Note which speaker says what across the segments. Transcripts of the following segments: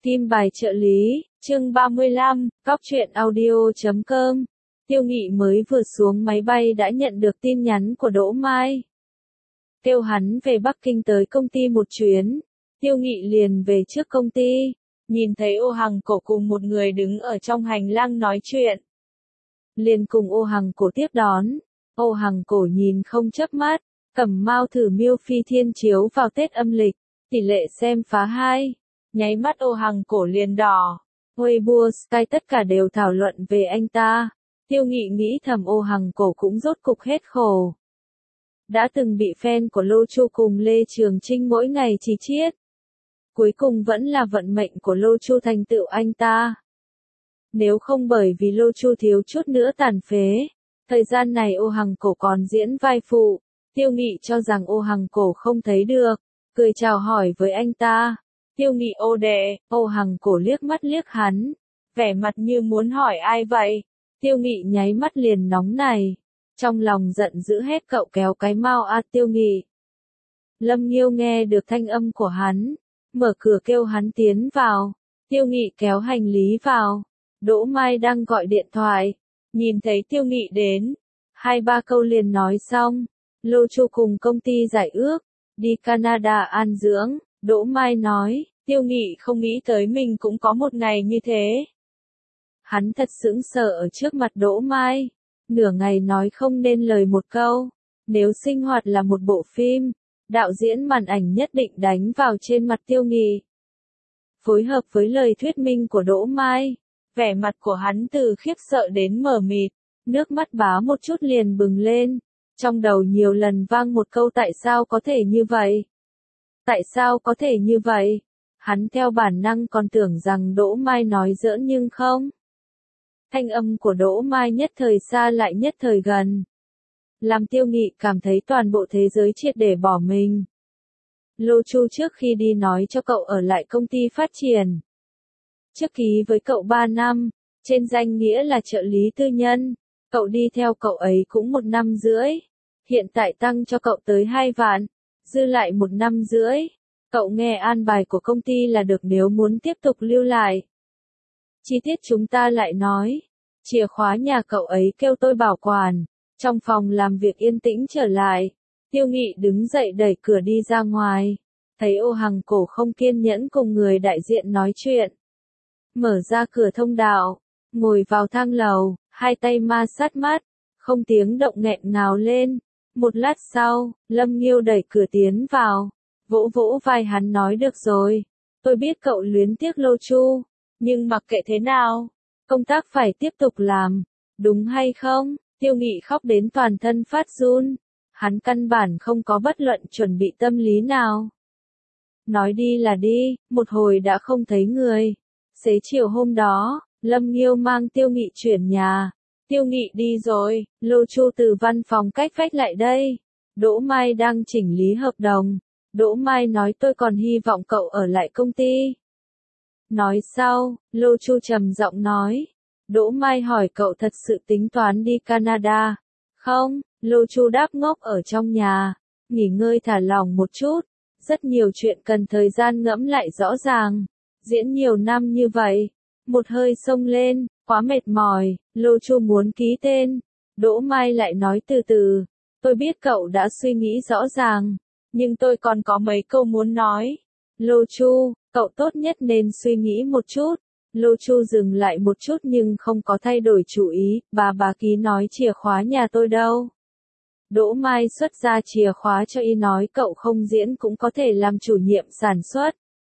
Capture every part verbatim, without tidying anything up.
Speaker 1: Kim bài trợ lý, chương ba mươi lăm, cóc truyện audio chấm com. Tiêu Nghị mới vừa xuống máy bay đã nhận được tin nhắn của Đỗ Mai. Kêu hắn về Bắc Kinh tới công ty một chuyến. Tiêu Nghị liền về trước công ty, nhìn thấy Ô Hằng Cổ cùng một người đứng ở trong hành lang nói chuyện. Liền cùng Ô Hằng Cổ tiếp đón. Ô Hằng Cổ nhìn không chớp mắt, Cẩm Mao thử miêu phi thiên chiếu vào Tết âm lịch, tỷ lệ xem phá hai. Nháy mắt Ô Hằng Cổ liền đỏ. Weibo Sky tất cả đều thảo luận về anh ta. Tiêu Nghị nghĩ thầm Ô Hằng Cổ cũng rốt cục hết khổ. Đã từng bị fan của Lô Chu cùng Lê Trường Trinh mỗi ngày chỉ chiết. Cuối cùng vẫn là vận mệnh của Lô Chu thành tựu anh ta. Nếu không bởi vì Lô Chu thiếu chút nữa tàn phế, thời gian này Ô Hằng Cổ còn diễn vai phụ. Tiêu Nghị cho rằng Ô Hằng Cổ không thấy được, cười chào hỏi với anh ta. Tiêu Nghị ô đệ, Ô Hằng Cổ liếc mắt liếc hắn, vẻ mặt như muốn hỏi ai vậy. Tiêu Nghị nháy mắt liền nóng này, trong lòng giận dữ hét cậu kéo cái mau a Tiêu Nghị. Lâm Nghiêu nghe được thanh âm của hắn, mở cửa kêu hắn tiến vào. Tiêu Nghị kéo hành lý vào. Đỗ Mai đang gọi điện thoại, nhìn thấy Tiêu Nghị đến, hai ba câu liền nói xong. Lô Chu cùng công ty giải ước, đi Canada an dưỡng. Đỗ Mai nói, Tiêu Nghị không nghĩ tới mình cũng có một ngày như thế. Hắn thật sững sờ ở trước mặt Đỗ Mai, nửa ngày nói không nên lời một câu. Nếu sinh hoạt là một bộ phim, đạo diễn màn ảnh nhất định đánh vào trên mặt Tiêu Nghị. Phối hợp với lời thuyết minh của Đỗ Mai, vẻ mặt của hắn từ khiếp sợ đến mờ mịt, nước mắt bá một chút liền bừng lên. Trong đầu nhiều lần vang một câu tại sao có thể như vậy? Tại sao có thể như vậy? Hắn theo bản năng còn tưởng rằng Đỗ Mai nói giỡn nhưng không. Thanh âm của Đỗ Mai nhất thời xa lại nhất thời gần. Làm Tiêu Nghị cảm thấy toàn bộ thế giới triệt để bỏ mình. Lô Chu trước khi đi nói cho cậu ở lại công ty phát triển. Trước ký với cậu ba năm, trên danh nghĩa là trợ lý tư nhân. Cậu đi theo cậu ấy cũng một năm rưỡi. Hiện tại tăng cho cậu tới hai vạn. Dư lại một năm rưỡi. Cậu nghe an bài của công ty là được nếu muốn tiếp tục lưu lại. Chi tiết chúng ta lại nói. Chìa khóa nhà cậu ấy kêu tôi bảo quản. Trong phòng làm việc yên tĩnh trở lại. Tiêu Nghị đứng dậy đẩy cửa đi ra ngoài. Thấy Ô Hằng Cổ không kiên nhẫn cùng người đại diện nói chuyện. Mở ra cửa thông đạo. Ngồi vào thang lầu. Hai tay ma sát mắt. Không tiếng động nghẹn ngào lên. Một lát sau, Lâm Nghiêu đẩy cửa tiến vào. Vỗ vỗ vai hắn nói được rồi. Tôi biết cậu luyến tiếc Lô Chu. Nhưng mặc kệ thế nào, công tác phải tiếp tục làm. Đúng hay không? Tiêu Nghị khóc đến toàn thân phát run. Hắn căn bản không có bất luận chuẩn bị tâm lý nào. Nói đi là đi, một hồi đã không thấy người. Xế chiều hôm đó, Lâm Nghiêu mang Tiêu Nghị chuyển nhà. Tiêu Nghị đi rồi, Lô Chu từ văn phòng cách vách lại đây. Đỗ Mai đang chỉnh lý hợp đồng. Đỗ Mai nói tôi còn hy vọng cậu ở lại công ty. Nói sau, Lô Chu trầm giọng nói. Đỗ Mai hỏi cậu thật sự tính toán đi Canada. Không, Lô Chu đáp ngốc ở trong nhà. Nghỉ ngơi thả lỏng một chút. Rất nhiều chuyện cần thời gian ngẫm lại rõ ràng. Diễn nhiều năm như vậy. Một hơi xông lên, quá mệt mỏi. Lô Chu muốn ký tên. Đỗ Mai lại nói từ từ. Tôi biết cậu đã suy nghĩ rõ ràng. Nhưng tôi còn có mấy câu muốn nói. Lô Chu, cậu tốt nhất nên suy nghĩ một chút. Lô Chu dừng lại một chút nhưng không có thay đổi chủ ý. Bà bà ký nói chìa khóa nhà tôi đâu. Đỗ Mai xuất ra chìa khóa cho y nói cậu không diễn cũng có thể làm chủ nhiệm sản xuất.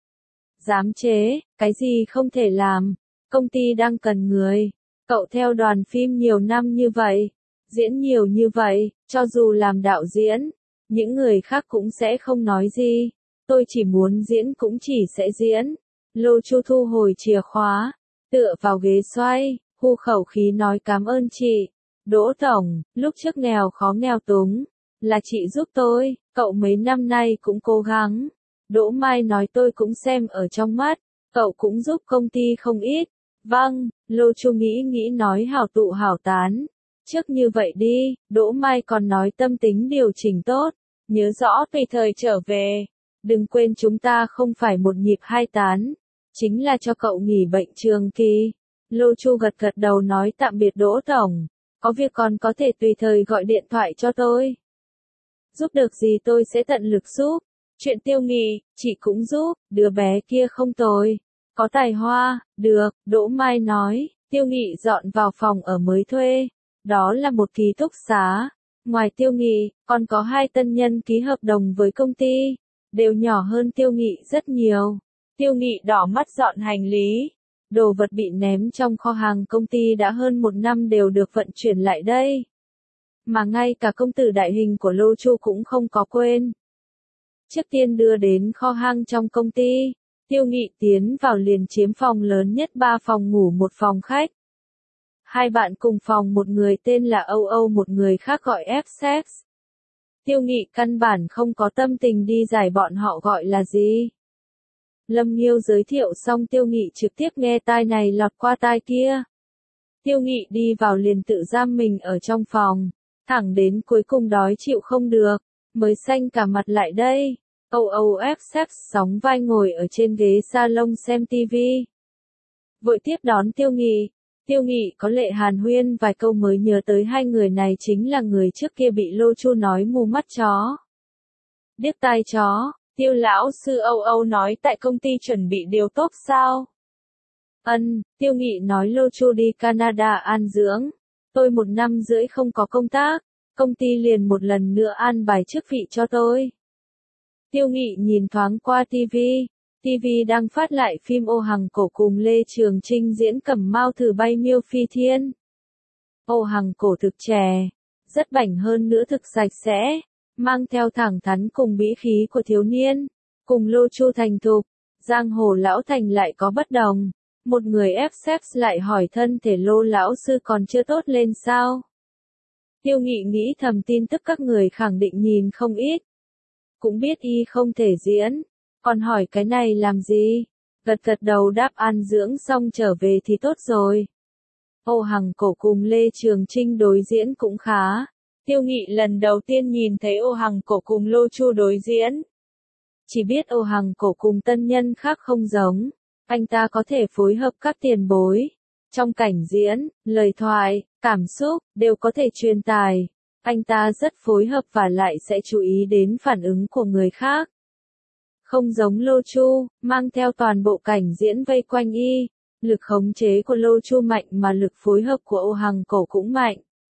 Speaker 1: Giám chế, cái gì không thể làm. Công ty đang cần người. Cậu theo đoàn phim nhiều năm như vậy. Diễn nhiều như vậy, cho dù làm đạo diễn. Những người khác cũng sẽ không nói gì. Tôi chỉ muốn diễn cũng chỉ sẽ diễn. Lô Chu thu hồi chìa khóa. Tựa vào ghế xoay. Hu khẩu khí nói cảm ơn chị. Đỗ Tổng, lúc trước nghèo khó nghèo túng. Là chị giúp tôi. Cậu mấy năm nay cũng cố gắng. Đỗ Mai nói tôi cũng xem ở trong mắt. Cậu cũng giúp công ty không ít. Vâng, Lô Chu nghĩ nghĩ nói hảo tụ hảo tán. Trước như vậy đi, Đỗ Mai còn nói tâm tính điều chỉnh tốt. Nhớ rõ tùy thời trở về. Đừng quên chúng ta không phải một nhịp hai tán. Chính là cho cậu nghỉ bệnh trường kỳ. Lô Chu gật gật đầu nói tạm biệt Đỗ Tổng. Có việc còn có thể tùy thời gọi điện thoại cho tôi. Giúp được gì tôi sẽ tận lực giúp. Chuyện Tiêu Nghị, chị cũng giúp, đứa bé kia không tồi. Có tài hoa, được, Đỗ Mai nói. Tiêu Nghị dọn vào phòng ở mới thuê. Đó là một ký túc xá. Ngoài Tiêu Nghị, còn có hai tân nhân ký hợp đồng với công ty. Đều nhỏ hơn Tiêu Nghị rất nhiều. Tiêu Nghị đỏ mắt dọn hành lý. Đồ vật bị ném trong kho hàng công ty đã hơn một năm đều được vận chuyển lại đây. Mà ngay cả công tử đại hình của Lô Chu cũng không có quên. Trước tiên đưa đến kho hàng trong công ty. Tiêu Nghị tiến vào liền chiếm phòng lớn nhất ba phòng ngủ một phòng khách. Hai bạn cùng phòng, một người tên là Âu Âu, một người khác gọi F-Sex. Tiêu Nghị căn bản không có tâm tình đi giải bọn họ gọi là gì. Lâm Nghiêu giới thiệu xong Tiêu Nghị trực tiếp nghe tai này lọt qua tai kia. Tiêu Nghị đi vào liền tự giam mình ở trong phòng. Thẳng đến cuối cùng đói chịu không được. Mới xanh cả mặt lại đây. Âu Âu F-Sex sóng vai ngồi ở trên ghế salon xem tivi. Vội tiếp đón Tiêu Nghị. Tiêu Nghị có lệ hàn huyên vài câu mới nhớ tới hai người này chính là người trước kia bị Lô Chu nói mù mắt chó. Điếc tai chó. Tiêu lão sư Âu Âu nói tại công ty chuẩn bị điều tốt sao? Ân, Tiêu Nghị nói Lô Chu đi Canada an dưỡng. Tôi một năm rưỡi không có công tác, công ty liền một lần nữa an bài chức vị cho tôi. Tiêu Nghị nhìn thoáng qua tivi. Tivi đang phát lại phim Ô Hằng Cổ cùng Lê Trường Trinh diễn Cẩm Mao thử bay miêu phi thiên. Ô Hằng Cổ thực trẻ, rất bảnh hơn nữa thực sạch sẽ, mang theo thẳng thắn cùng bĩ khí của thiếu niên, cùng Lô Chu thành thục, giang hồ lão thành lại có bất đồng. Một người F-Sex lại hỏi thân thể Lô lão sư còn chưa tốt lên sao? Tiêu Nghị nghĩ thầm tin tức các người khẳng định nhìn không ít. Cũng biết y không thể diễn. Còn hỏi cái này làm gì? Gật gật đầu đáp an dưỡng xong trở về thì tốt rồi. Ô Hằng Cổ cùng Lê Trường Trinh đối diễn cũng khá. Tiêu Nghị lần đầu tiên nhìn thấy Ô Hằng Cổ cùng Lô Chu đối diễn. Chỉ biết Ô Hằng Cổ cùng tân nhân khác không giống. Anh ta có thể phối hợp các tiền bối. Trong cảnh diễn, lời thoại, cảm xúc, đều có thể truyền tải. Anh ta rất phối hợp và lại sẽ chú ý đến phản ứng của người khác. Không giống Lô Chu, mang theo toàn bộ cảnh diễn vây quanh y. Lực khống chế của Lô Chu mạnh mà lực phối hợp của Ô Hằng Cổ cũng mạnh.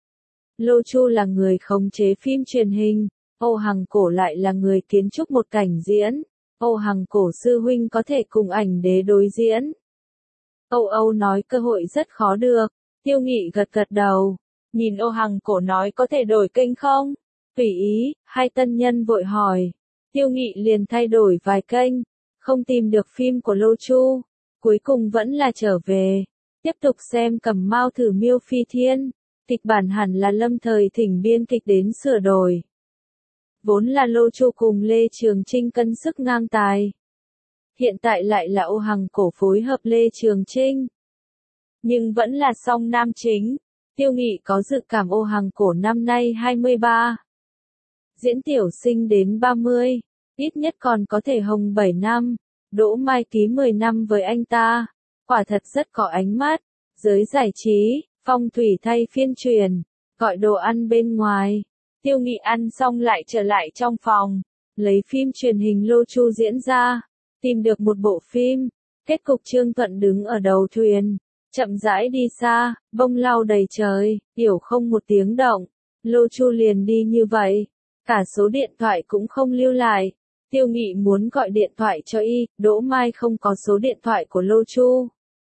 Speaker 1: Lô Chu là người khống chế phim truyền hình, Ô Hằng Cổ lại là người kiến trúc một cảnh diễn. Ô Hằng Cổ sư huynh có thể cùng ảnh đế đối diễn. Âu Âu nói cơ hội rất khó được. Tiêu Nghị gật gật đầu. Nhìn Ô Hằng Cổ nói có thể đổi kênh không? Tùy ý, hai tân nhân vội hỏi. Tiêu Nghị liền thay đổi vài kênh. Không tìm được phim của Lô Chu. Cuối cùng vẫn là trở về. Tiếp tục xem Cẩm Mao thử miêu phi thiên. Kịch bản hẳn là Lâm Thời Thỉnh biên kịch đến sửa đổi. Vốn là Lô Chu cùng Lê Trường Trinh cân sức ngang tài. Hiện tại lại là Ô Hằng Cổ phối hợp Lê Trường Trinh. Nhưng vẫn là song nam chính. Tiêu Nghị có dự cảm Ô Hằng Cổ năm nay hai mươi ba. Diễn tiểu sinh đến ba mươi. Ít nhất còn có thể hồng bảy năm. Đỗ Mai ký mười năm với anh ta. Quả thật rất có ánh mắt. Giới giải trí, phong thủy thay phiên truyền. Gọi đồ ăn bên ngoài. Tiêu Nghị ăn xong lại trở lại trong phòng. Lấy phim truyền hình Lô Chu diễn ra. Tìm được một bộ phim. Kết cục Trương Thuận đứng ở đầu thuyền. Chậm rãi đi xa, bông lau đầy trời, yểu không một tiếng động. Lô Chu liền đi như vậy. Cả số điện thoại cũng không lưu lại. Tiêu Nghị muốn gọi điện thoại cho y, Đỗ Mai không có số điện thoại của Lô Chu.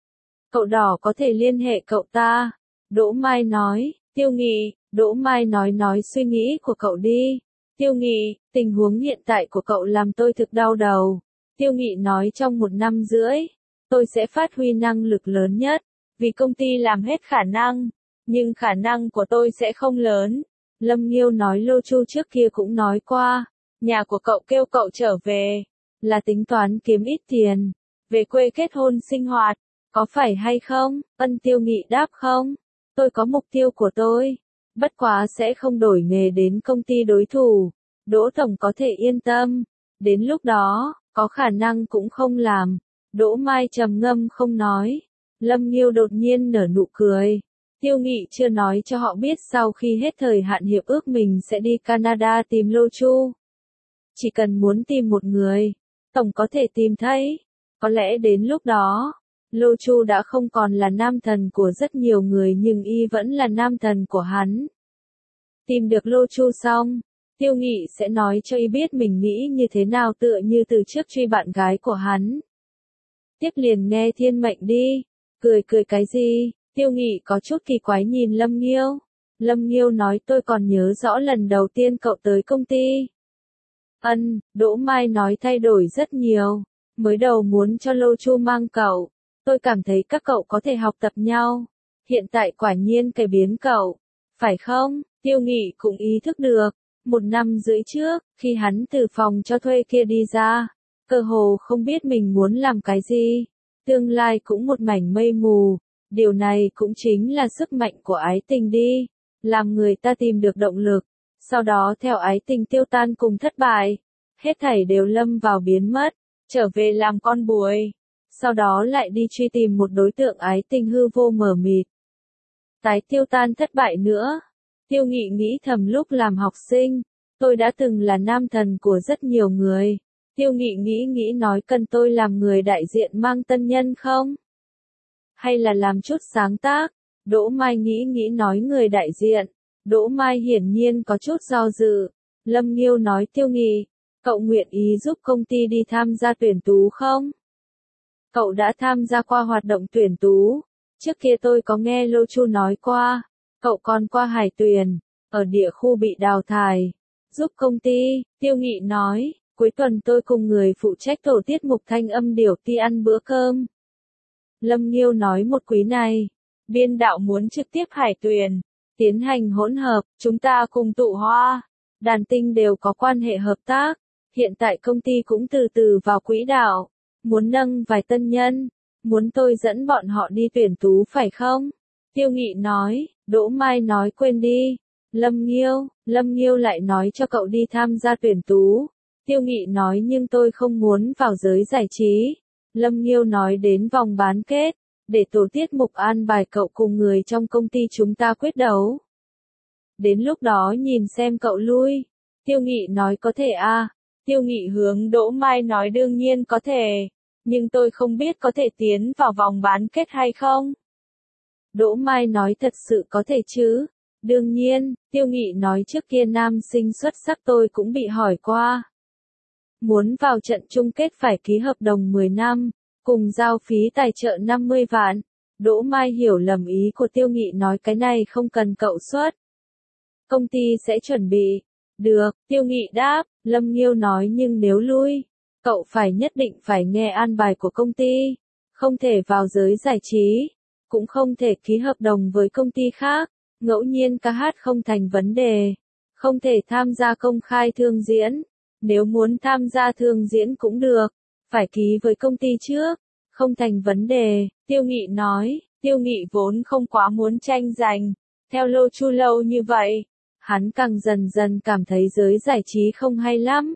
Speaker 1: Cậu đỏ có thể liên hệ cậu ta. Đỗ Mai nói, Tiêu Nghị, Đỗ Mai nói nói suy nghĩ của cậu đi. Tiêu Nghị, tình huống hiện tại của cậu làm tôi thực đau đầu. Tiêu Nghị nói trong một năm rưỡi, tôi sẽ phát huy năng lực lớn nhất, vì công ty làm hết khả năng, nhưng khả năng của tôi sẽ không lớn. Lâm Nghiêu nói Lô Chu trước kia cũng nói qua, nhà của cậu kêu cậu trở về, là tính toán kiếm ít tiền, về quê kết hôn sinh hoạt, có phải hay không? Ân Tiêu Nghị đáp không, tôi có mục tiêu của tôi, bất quá sẽ không đổi nghề đến công ty đối thủ, Đỗ Tổng có thể yên tâm, đến lúc đó, có khả năng cũng không làm. Đỗ Mai trầm ngâm không nói. Lâm Nghiêu đột nhiên nở nụ cười. Tiêu Nghị chưa nói cho họ biết sau khi hết thời hạn hiệp ước mình sẽ đi Canada tìm Lô Chu. Chỉ cần muốn tìm một người, tổng có thể tìm thấy. Có lẽ đến lúc đó, Lô Chu đã không còn là nam thần của rất nhiều người nhưng y vẫn là nam thần của hắn. Tìm được Lô Chu xong, Tiêu Nghị sẽ nói cho y biết mình nghĩ như thế nào tựa như từ trước truy bạn gái của hắn. Tiếp liền nghe thiên mệnh đi. Cười cười cái gì? Tiêu Nghị có chút kỳ quái nhìn Lâm Nghiêu. Lâm Nghiêu nói tôi còn nhớ rõ lần đầu tiên cậu tới công ty. Ân, Đỗ Mai nói thay đổi rất nhiều. Mới đầu muốn cho Lô Chu mang cậu. Tôi cảm thấy các cậu có thể học tập nhau. Hiện tại quả nhiên cải biến cậu. Phải không? Tiêu Nghị cũng ý thức được. Một năm rưỡi trước, khi hắn từ phòng cho thuê kia đi ra, cơ hồ không biết mình muốn làm cái gì. Tương lai cũng một mảnh mây mù. Điều này cũng chính là sức mạnh của ái tình đi. Làm người ta tìm được động lực. Sau đó theo ái tình tiêu tan cùng thất bại. Hết thảy đều lâm vào biến mất. Trở về làm con buổi. Sau đó lại đi truy tìm một đối tượng ái tình hư vô mờ mịt. Tái tiêu tan thất bại nữa. Tiêu Nghị nghĩ thầm lúc làm học sinh. Tôi đã từng là nam thần của rất nhiều người. Tiêu Nghị nghĩ nghĩ nói cần tôi làm người đại diện mang tân nhân không? Hay là làm chút sáng tác? Đỗ Mai nghĩ nghĩ nói người đại diện. Đỗ Mai hiển nhiên có chút do dự. Lâm Nghiêu nói Tiêu Nghị, cậu nguyện ý giúp công ty đi tham gia tuyển tú không? Cậu đã tham gia qua hoạt động tuyển tú. Trước kia tôi có nghe Lô Chu nói qua. Cậu còn qua hải tuyển, ở địa khu bị đào thải. Giúp công ty, Tiêu Nghị nói, cuối tuần tôi cùng người phụ trách tổ tiết mục thanh âm điểu ti ăn bữa cơm. Lâm Nghiêu nói một quý này, biên đạo muốn trực tiếp hải tuyển, tiến hành hỗn hợp, chúng ta cùng tụ hoa, đàn tinh đều có quan hệ hợp tác. Hiện tại công ty cũng từ từ vào quỹ đạo, muốn nâng vài tân nhân, muốn tôi dẫn bọn họ đi tuyển tú phải không? Tiêu Nghị nói, Đỗ Mai nói quên đi. Lâm Nghiêu, Lâm Nghiêu lại nói cho cậu đi tham gia tuyển tú. Tiêu Nghị nói nhưng tôi không muốn vào giới giải trí. Lâm Nghiêu nói đến vòng bán kết, để tổ tiết mục an bài cậu cùng người trong công ty chúng ta quyết đấu. Đến lúc đó nhìn xem cậu lui. Tiêu Nghị nói có thể à. Tiêu Nghị hướng Đỗ Mai nói đương nhiên có thể, nhưng tôi không biết có thể tiến vào vòng bán kết hay không. Đỗ Mai nói thật sự có thể chứ. Đương nhiên, Tiêu Nghị nói trước kia nam sinh xuất sắc tôi cũng bị hỏi qua. Muốn vào trận chung kết phải ký hợp đồng mười năm, cùng giao phí tài trợ năm mươi vạn. Đỗ Mai hiểu lầm ý của Tiêu Nghị nói cái này không cần cậu xuất. Công ty sẽ chuẩn bị. Được, Tiêu Nghị đáp. Lâm Nghiêu nói nhưng nếu lui, cậu phải nhất định phải nghe an bài của công ty. Không thể vào giới giải trí, cũng không thể ký hợp đồng với công ty khác. Ngẫu nhiên ca hát không thành vấn đề. Không thể tham gia công khai thương diễn. Nếu muốn tham gia thương diễn cũng được. Phải ký với công ty trước. Không thành vấn đề, Tiêu Nghị nói. Tiêu Nghị vốn không quá muốn tranh giành. Theo Lô Chu lâu như vậy, hắn càng dần dần cảm thấy giới giải trí không hay lắm.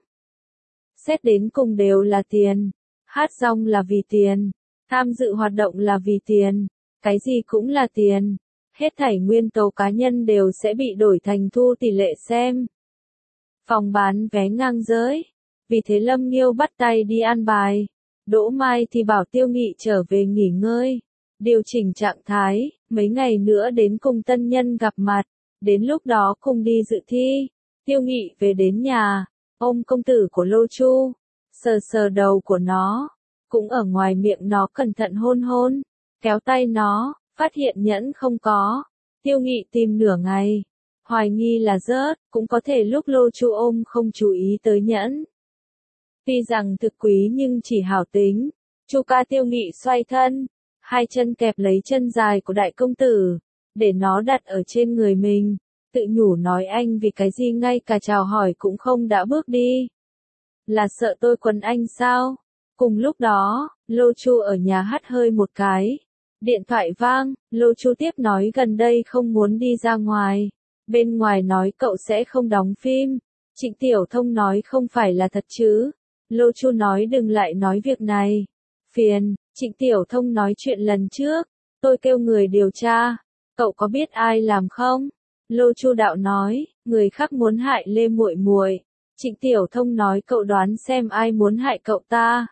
Speaker 1: Xét đến cùng đều là tiền. Hát rong là vì tiền. Tham dự hoạt động là vì tiền. Cái gì cũng là tiền. Hết thảy nguyên tố cá nhân đều sẽ bị đổi thành thu tỷ lệ xem. Phòng bán vé ngang giới. Vì thế Lâm Nghiêu bắt tay đi an bài. Đỗ Mai thì bảo Tiêu Nghị trở về nghỉ ngơi. Điều chỉnh trạng thái, mấy ngày nữa đến cùng tân nhân gặp mặt. Đến lúc đó cùng đi dự thi. Tiêu Nghị về đến nhà, ôm công tử của Lô Chu. Sờ sờ đầu của nó. Cũng ở ngoài miệng nó cẩn thận hôn hôn. Kéo tay nó. Phát hiện nhẫn không có. Tiêu Nghị tìm nửa ngày. Hoài nghi là rớt, cũng có thể lúc Lô Chu ôm không chú ý tới nhẫn. Tuy rằng thực quý nhưng chỉ hảo tính. Chu ca Tiêu Nghị xoay thân. Hai chân kẹp lấy chân dài của đại công tử. Để nó đặt ở trên người mình. Tự nhủ nói anh vì cái gì ngay cả chào hỏi cũng không đã bước đi. Là sợ tôi quấn anh sao? Cùng lúc đó, Lô Chu ở nhà hắt hơi một cái. Điện thoại vang, Lô Chu tiếp nói gần đây không muốn đi ra ngoài. Bên ngoài nói cậu sẽ không đóng phim. Trịnh Tiểu Thông nói không phải là thật chứ. Lô Chu nói đừng lại nói việc này. Phiền, Trịnh Tiểu Thông nói chuyện lần trước, tôi kêu người điều tra, cậu có biết ai làm không? Lô Chu Đạo nói, người khác muốn hại Lê Muội Muội. Trịnh Tiểu Thông nói cậu đoán xem ai muốn hại cậu ta.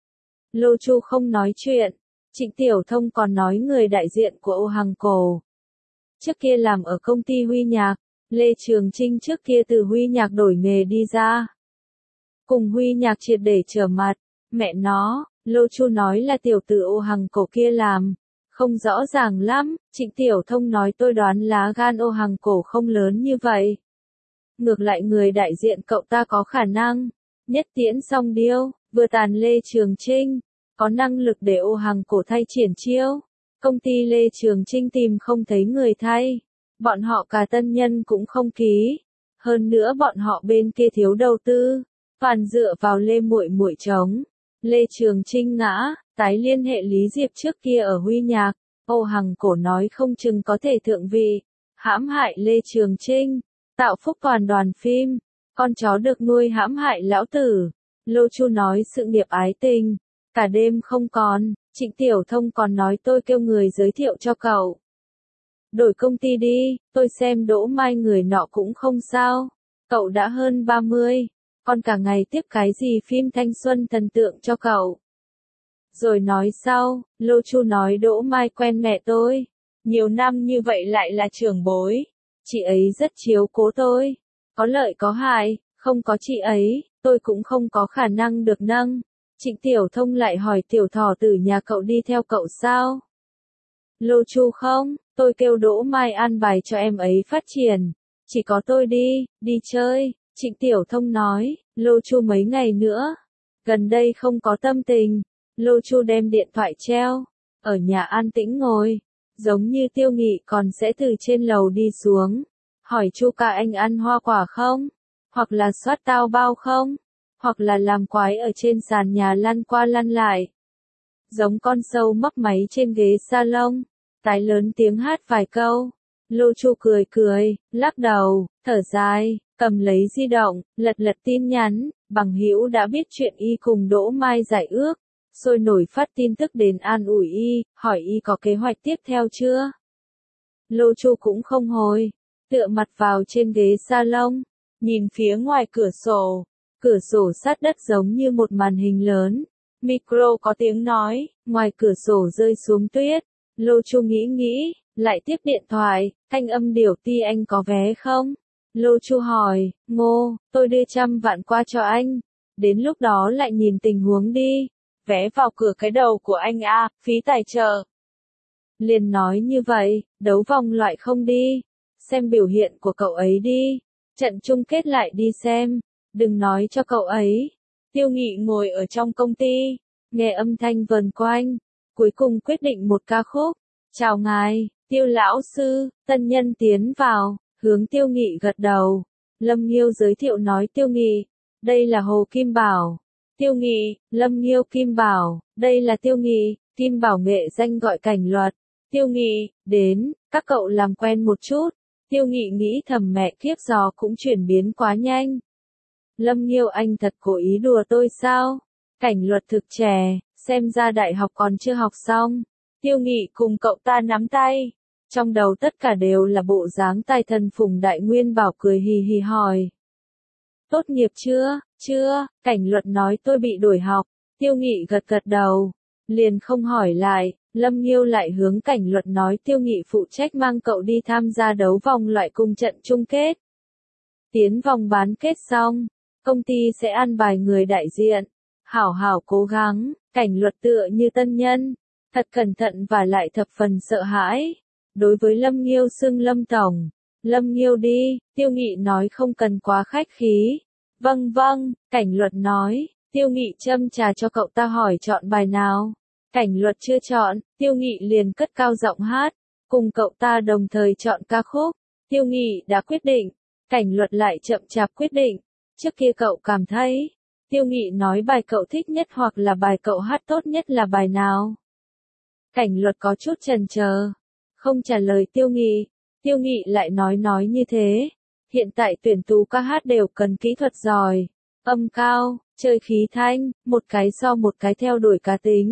Speaker 1: Lô Chu không nói chuyện, Trịnh Tiểu Thông còn nói người đại diện của Ô Hằng Cổ. Trước kia làm ở công ty Huy Nhạc, Lê Trường Trinh trước kia từ Huy Nhạc đổi nghề đi ra. Cùng Huy Nhạc triệt để trở mặt, mẹ nó, Lô Chu nói là tiểu tử Ô Hằng Cổ kia làm. Không rõ ràng lắm, Trịnh Tiểu Thông nói tôi đoán lá gan Ô Hằng Cổ không lớn như vậy. Ngược lại người đại diện cậu ta có khả năng. Nhất Tiễn Song Điêu, vừa tàn Lê Trường Trinh, có năng lực để Ô Hằng Cổ thay triển chiêu. Công ty Lê Trường Trinh tìm không thấy người thay. Bọn họ cả tân nhân cũng không ký. Hơn nữa bọn họ bên kia thiếu đầu tư. Toàn dựa vào Lê Muội Muội chống. Lê Trường Trinh ngã, tái liên hệ Lý Diệp trước kia ở Huy Nhạc. Ô Hằng Cổ nói không chừng có thể thượng vị. Hãm hại Lê Trường Trinh. Tạo phúc toàn đoàn phim. Con chó được nuôi hãm hại lão tử. Lô Chu nói sự nghiệp ái tình. Cả đêm không còn. Trịnh Tiểu Thông còn nói tôi kêu người giới thiệu cho cậu. Đổi công ty đi, tôi xem Đỗ Mai người nọ cũng không sao. Cậu đã hơn ba mươi, còn cả ngày tiếp cái gì phim thanh xuân thần tượng cho cậu. Rồi nói sau, Lô Chu nói Đỗ Mai quen mẹ tôi. Nhiều năm như vậy lại là trưởng bối. Chị ấy rất chiếu cố tôi. Có lợi có hại, không có chị ấy, tôi cũng không có khả năng được nâng. Trịnh Tiểu Thông lại hỏi tiểu thỏ tử nhà cậu đi theo cậu sao? Lô Chu không, tôi kêu Đỗ Mai an bài cho em ấy phát triển. Chỉ có tôi đi, đi chơi. Trịnh Tiểu Thông nói, Lô Chu mấy ngày nữa. Gần đây không có tâm tình. Lô Chu đem điện thoại treo. Ở nhà an tĩnh ngồi. Giống như Tiêu Nghị còn sẽ từ trên lầu đi xuống. Hỏi Chu ca anh ăn hoa quả không? Hoặc là soát tao bao không? Hoặc là làm quái ở trên sàn nhà lăn qua lăn lại. Giống con sâu mấp máy trên ghế salon. Tái lớn tiếng hát vài câu. Lô Chu cười cười, lắc đầu, thở dài, cầm lấy di động, lật lật tin nhắn. Bằng hữu đã biết chuyện y cùng Đỗ Mai giải ước. Sôi nổi phát tin tức đến an ủi y, hỏi y có kế hoạch tiếp theo chưa. Lô Chu cũng không hồi, tựa mặt vào trên ghế salon, nhìn phía ngoài cửa sổ. Cửa sổ sát đất giống như một màn hình lớn. Micro có tiếng nói, ngoài cửa sổ rơi xuống tuyết. Lô Chu nghĩ nghĩ, lại tiếp điện thoại, thanh âm Điểu Ti anh có vé không? Lô Chu hỏi, Ngô, tôi đưa trăm vạn qua cho anh. Đến lúc đó lại nhìn tình huống đi. Vé vào cửa cái đầu của anh a, phí tài trợ. Liền nói như vậy, đấu vòng loại không đi. Xem biểu hiện của cậu ấy đi. Trận chung kết lại đi xem. Đừng nói cho cậu ấy. Tiêu Nghị ngồi ở trong công ty, nghe âm thanh vần quanh, cuối cùng quyết định một ca khúc. Chào ngài, Tiêu lão sư, tân nhân tiến vào, hướng Tiêu Nghị gật đầu. Lâm Nghiêu giới thiệu nói Tiêu Nghị, đây là Hồ Kim Bảo. Tiêu Nghị, Lâm Nghiêu Kim Bảo, đây là Tiêu Nghị, Kim Bảo nghệ danh gọi Cảnh Luật. Tiêu Nghị, đến, các cậu làm quen một chút. Tiêu Nghị nghĩ thầm mẹ kiếp gió cũng chuyển biến quá nhanh. Lâm Nghiêu anh thật cố ý đùa tôi sao? Cảnh Luật thực trẻ, xem ra đại học còn chưa học xong. Tiêu Nghị cùng cậu ta nắm tay. Trong đầu tất cả đều là bộ dáng tài thần Phùng Đại Nguyên Bảo cười hì hì hỏi. Tốt nghiệp chưa? Chưa, Cảnh Luật nói tôi bị đuổi học. Tiêu Nghị gật gật đầu. Liền không hỏi lại, Lâm Nghiêu lại hướng Cảnh Luật nói Tiêu Nghị phụ trách mang cậu đi tham gia đấu vòng loại cùng trận chung kết. Tiến vòng bán kết xong. Công ty sẽ an bài người đại diện. Hảo hảo cố gắng, Cảnh Luật tựa như tân nhân. Thật cẩn thận và lại thập phần sợ hãi. Đối với Lâm Nghiêu xưng Lâm Tổng. Lâm Nghiêu đi, Tiêu Nghị nói không cần quá khách khí. Vâng vâng, Cảnh Luật nói. Tiêu Nghị châm trà cho cậu ta hỏi chọn bài nào. Cảnh Luật chưa chọn, Tiêu Nghị liền cất cao giọng hát. Cùng cậu ta đồng thời chọn ca khúc. Tiêu Nghị đã quyết định. Cảnh Luật lại chậm chạp quyết định. Trước kia cậu cảm thấy, Tiêu Nghị nói bài cậu thích nhất hoặc là bài cậu hát tốt nhất là bài nào? Cảnh Luật có chút chần chờ, không trả lời Tiêu Nghị. Tiêu Nghị lại nói nói như thế. Hiện tại tuyển tú ca hát đều cần kỹ thuật giỏi, âm cao, chơi khí thanh, một cái so một cái theo đuổi cá tính.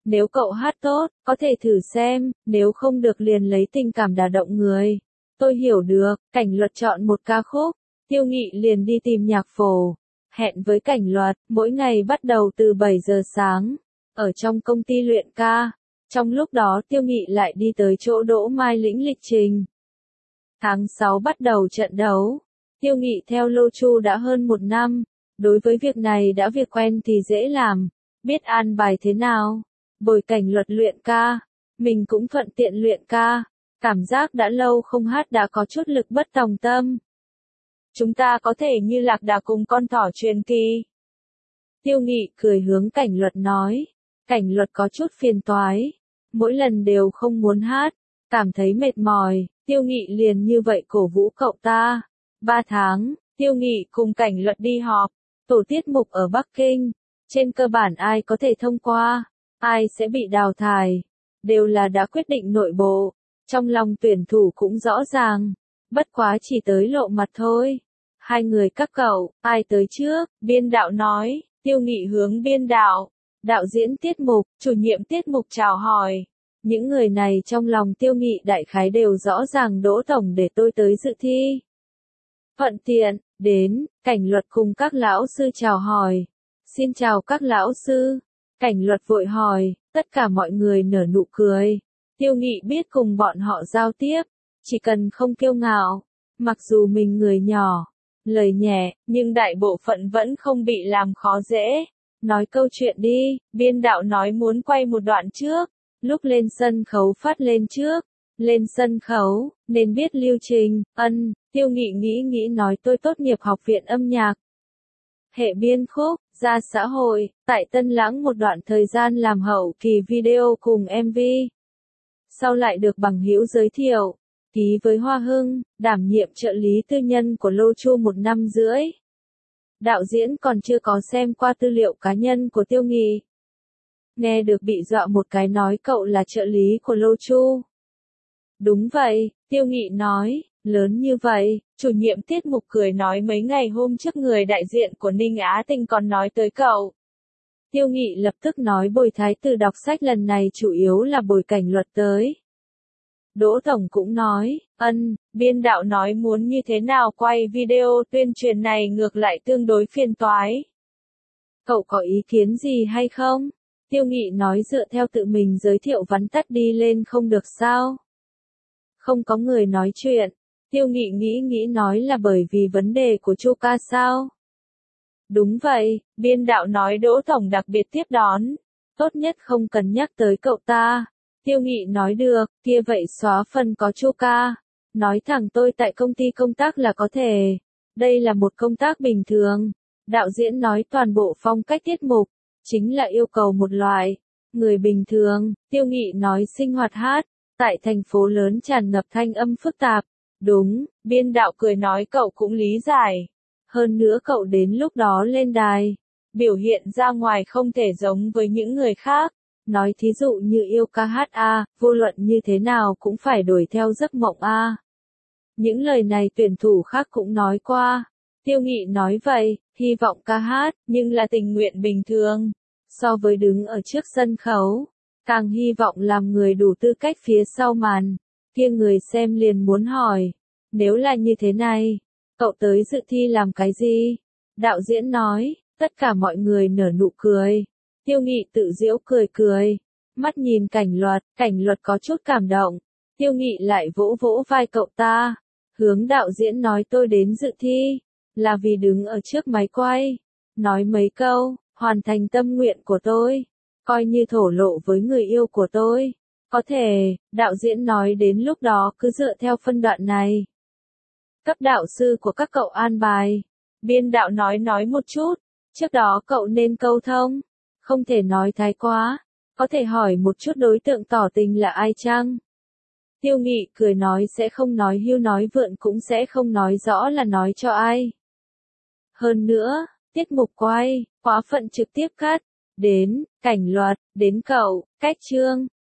Speaker 1: Nếu cậu hát tốt, có thể thử xem, nếu không được liền lấy tình cảm đả động người. Tôi hiểu được, Cảnh Luật chọn một ca khúc, Tiêu Nghị liền đi tìm nhạc phổ. Hẹn với Cảnh Luật, mỗi ngày bắt đầu từ bảy giờ sáng, ở trong công ty luyện ca. Trong lúc đó Tiêu Nghị lại đi tới chỗ Đỗ Mai lĩnh lịch trình. Tháng sáu bắt đầu trận đấu. Tiêu Nghị theo Lô Chu đã hơn một năm. Đối với việc này đã việc quen thì dễ làm. Biết an bài thế nào. Bồi Cảnh Luật luyện ca. Mình cũng thuận tiện luyện ca. Cảm giác đã lâu không hát đã có chút lực bất tòng tâm. Chúng ta có thể như lạc đà cùng con thỏ truyền kỳ. Tiêu Nghị cười hướng Cảnh Luật nói. Cảnh Luật có chút phiền toái. Mỗi lần đều không muốn hát. Cảm thấy mệt mỏi. Tiêu Nghị liền như vậy cổ vũ cậu ta. Ba tháng, Tiêu Nghị cùng Cảnh Luật đi họp. Tổ tiết mục ở Bắc Kinh. Trên cơ bản ai có thể thông qua, ai sẽ bị đào thải. Đều là đã quyết định nội bộ. Trong lòng tuyển thủ cũng rõ ràng. Bất quá chỉ tới lộ mặt thôi. Hai người các cậu, ai tới trước? Biên đạo nói. Tiêu Nghị hướng biên đạo. Đạo diễn tiết mục, chủ nhiệm tiết mục chào hỏi. Những người này trong lòng Tiêu Nghị đại khái đều rõ ràng Đỗ Tổng để tôi tới dự thi. Thuận tiện, đến, Cảnh Luật cùng các lão sư chào hỏi. Xin chào các lão sư. Cảnh Luật vội hỏi, tất cả mọi người nở nụ cười. Tiêu Nghị biết cùng bọn họ giao tiếp, chỉ cần không kiêu ngạo. Mặc dù mình người nhỏ, lời nhẹ, nhưng đại bộ phận vẫn không bị làm khó dễ. Nói câu chuyện đi, biên đạo nói muốn quay một đoạn trước. Lúc lên sân khấu phát lên trước. Lên sân khấu, nên biết lưu trình, ân, Tiêu Nghị nghĩ nghĩ nói tôi tốt nghiệp học viện âm nhạc. Hệ biên khúc, ra xã hội, tại Tân Lãng một đoạn thời gian làm hậu kỳ video cùng em vê. Sau lại được bằng hữu giới thiệu, ký với Hoa Hưng, đảm nhiệm trợ lý tư nhân của Lô Chu một năm rưỡi. Đạo diễn còn chưa có xem qua tư liệu cá nhân của Tiêu Nghị. Nghe được bị dọa một cái nói cậu là trợ lý của Lô Chu. Đúng vậy, Tiêu Nghị nói, lớn như vậy, chủ nhiệm tiết mục cười nói mấy ngày hôm trước người đại diện của Ninh Á Tinh còn nói tới cậu. Tiêu Nghị lập tức nói Bồi Thái Tử đọc sách lần này chủ yếu là Bồi Cảnh Luật tới. Đỗ Tổng cũng nói, ân, biên đạo nói muốn như thế nào quay video tuyên truyền này ngược lại tương đối phiền toái. Cậu có ý kiến gì hay không? Tiêu Nghị nói dựa theo tự mình giới thiệu vắn tắt đi lên không được sao? Không có người nói chuyện. Tiêu Nghị nghĩ nghĩ nói là bởi vì vấn đề của Chu ca sao? Đúng vậy, biên đạo nói Đỗ Tổng đặc biệt tiếp đón. Tốt nhất không cần nhắc tới cậu ta. Tiêu Nghị nói được, kia vậy xóa phần có Chu ca. Nói thẳng tôi tại công ty công tác là có thể. Đây là một công tác bình thường. Đạo diễn nói toàn bộ phong cách tiết mục. Chính là yêu cầu một loại. Người bình thường, Tiêu Nghị nói sinh hoạt hát. Tại thành phố lớn tràn ngập thanh âm phức tạp. Đúng, biên đạo cười nói cậu cũng lý giải. Hơn nữa cậu đến lúc đó lên đài. Biểu hiện ra ngoài không thể giống với những người khác. Nói thí dụ như yêu ca hát A, vô luận như thế nào cũng phải đuổi theo giấc mộng A. Những lời này tuyển thủ khác cũng nói qua. Tiêu Nghị nói vậy, hy vọng ca hát, nhưng là tình nguyện bình thường. So với đứng ở trước sân khấu, càng hy vọng làm người đủ tư cách phía sau màn. Kia người xem liền muốn hỏi, nếu là như thế này, cậu tới dự thi làm cái gì? Đạo diễn nói, tất cả mọi người nở nụ cười. Tiêu Nghị tự giễu cười cười, mắt nhìn Cảnh Luật, Cảnh Luật có chút cảm động. Tiêu Nghị lại vỗ vỗ vai cậu ta, hướng đạo diễn nói tôi đến dự thi, là vì đứng ở trước máy quay, nói mấy câu, hoàn thành tâm nguyện của tôi, coi như thổ lộ với người yêu của tôi. Có thể, đạo diễn nói đến lúc đó cứ dựa theo phân đoạn này. Cấp đạo sư của các cậu an bài. Biên đạo nói nói một chút, trước đó cậu nên câu thông, không thể nói thái quá, có thể hỏi một chút đối tượng tỏ tình là ai chăng? Tiêu Nghị cười nói sẽ không nói hưu nói vượn cũng sẽ không nói rõ là nói cho ai. Hơn nữa, tiết mục quay, khóa phận trực tiếp cắt, đến, Cảnh Luật, đến cậu, cách chương.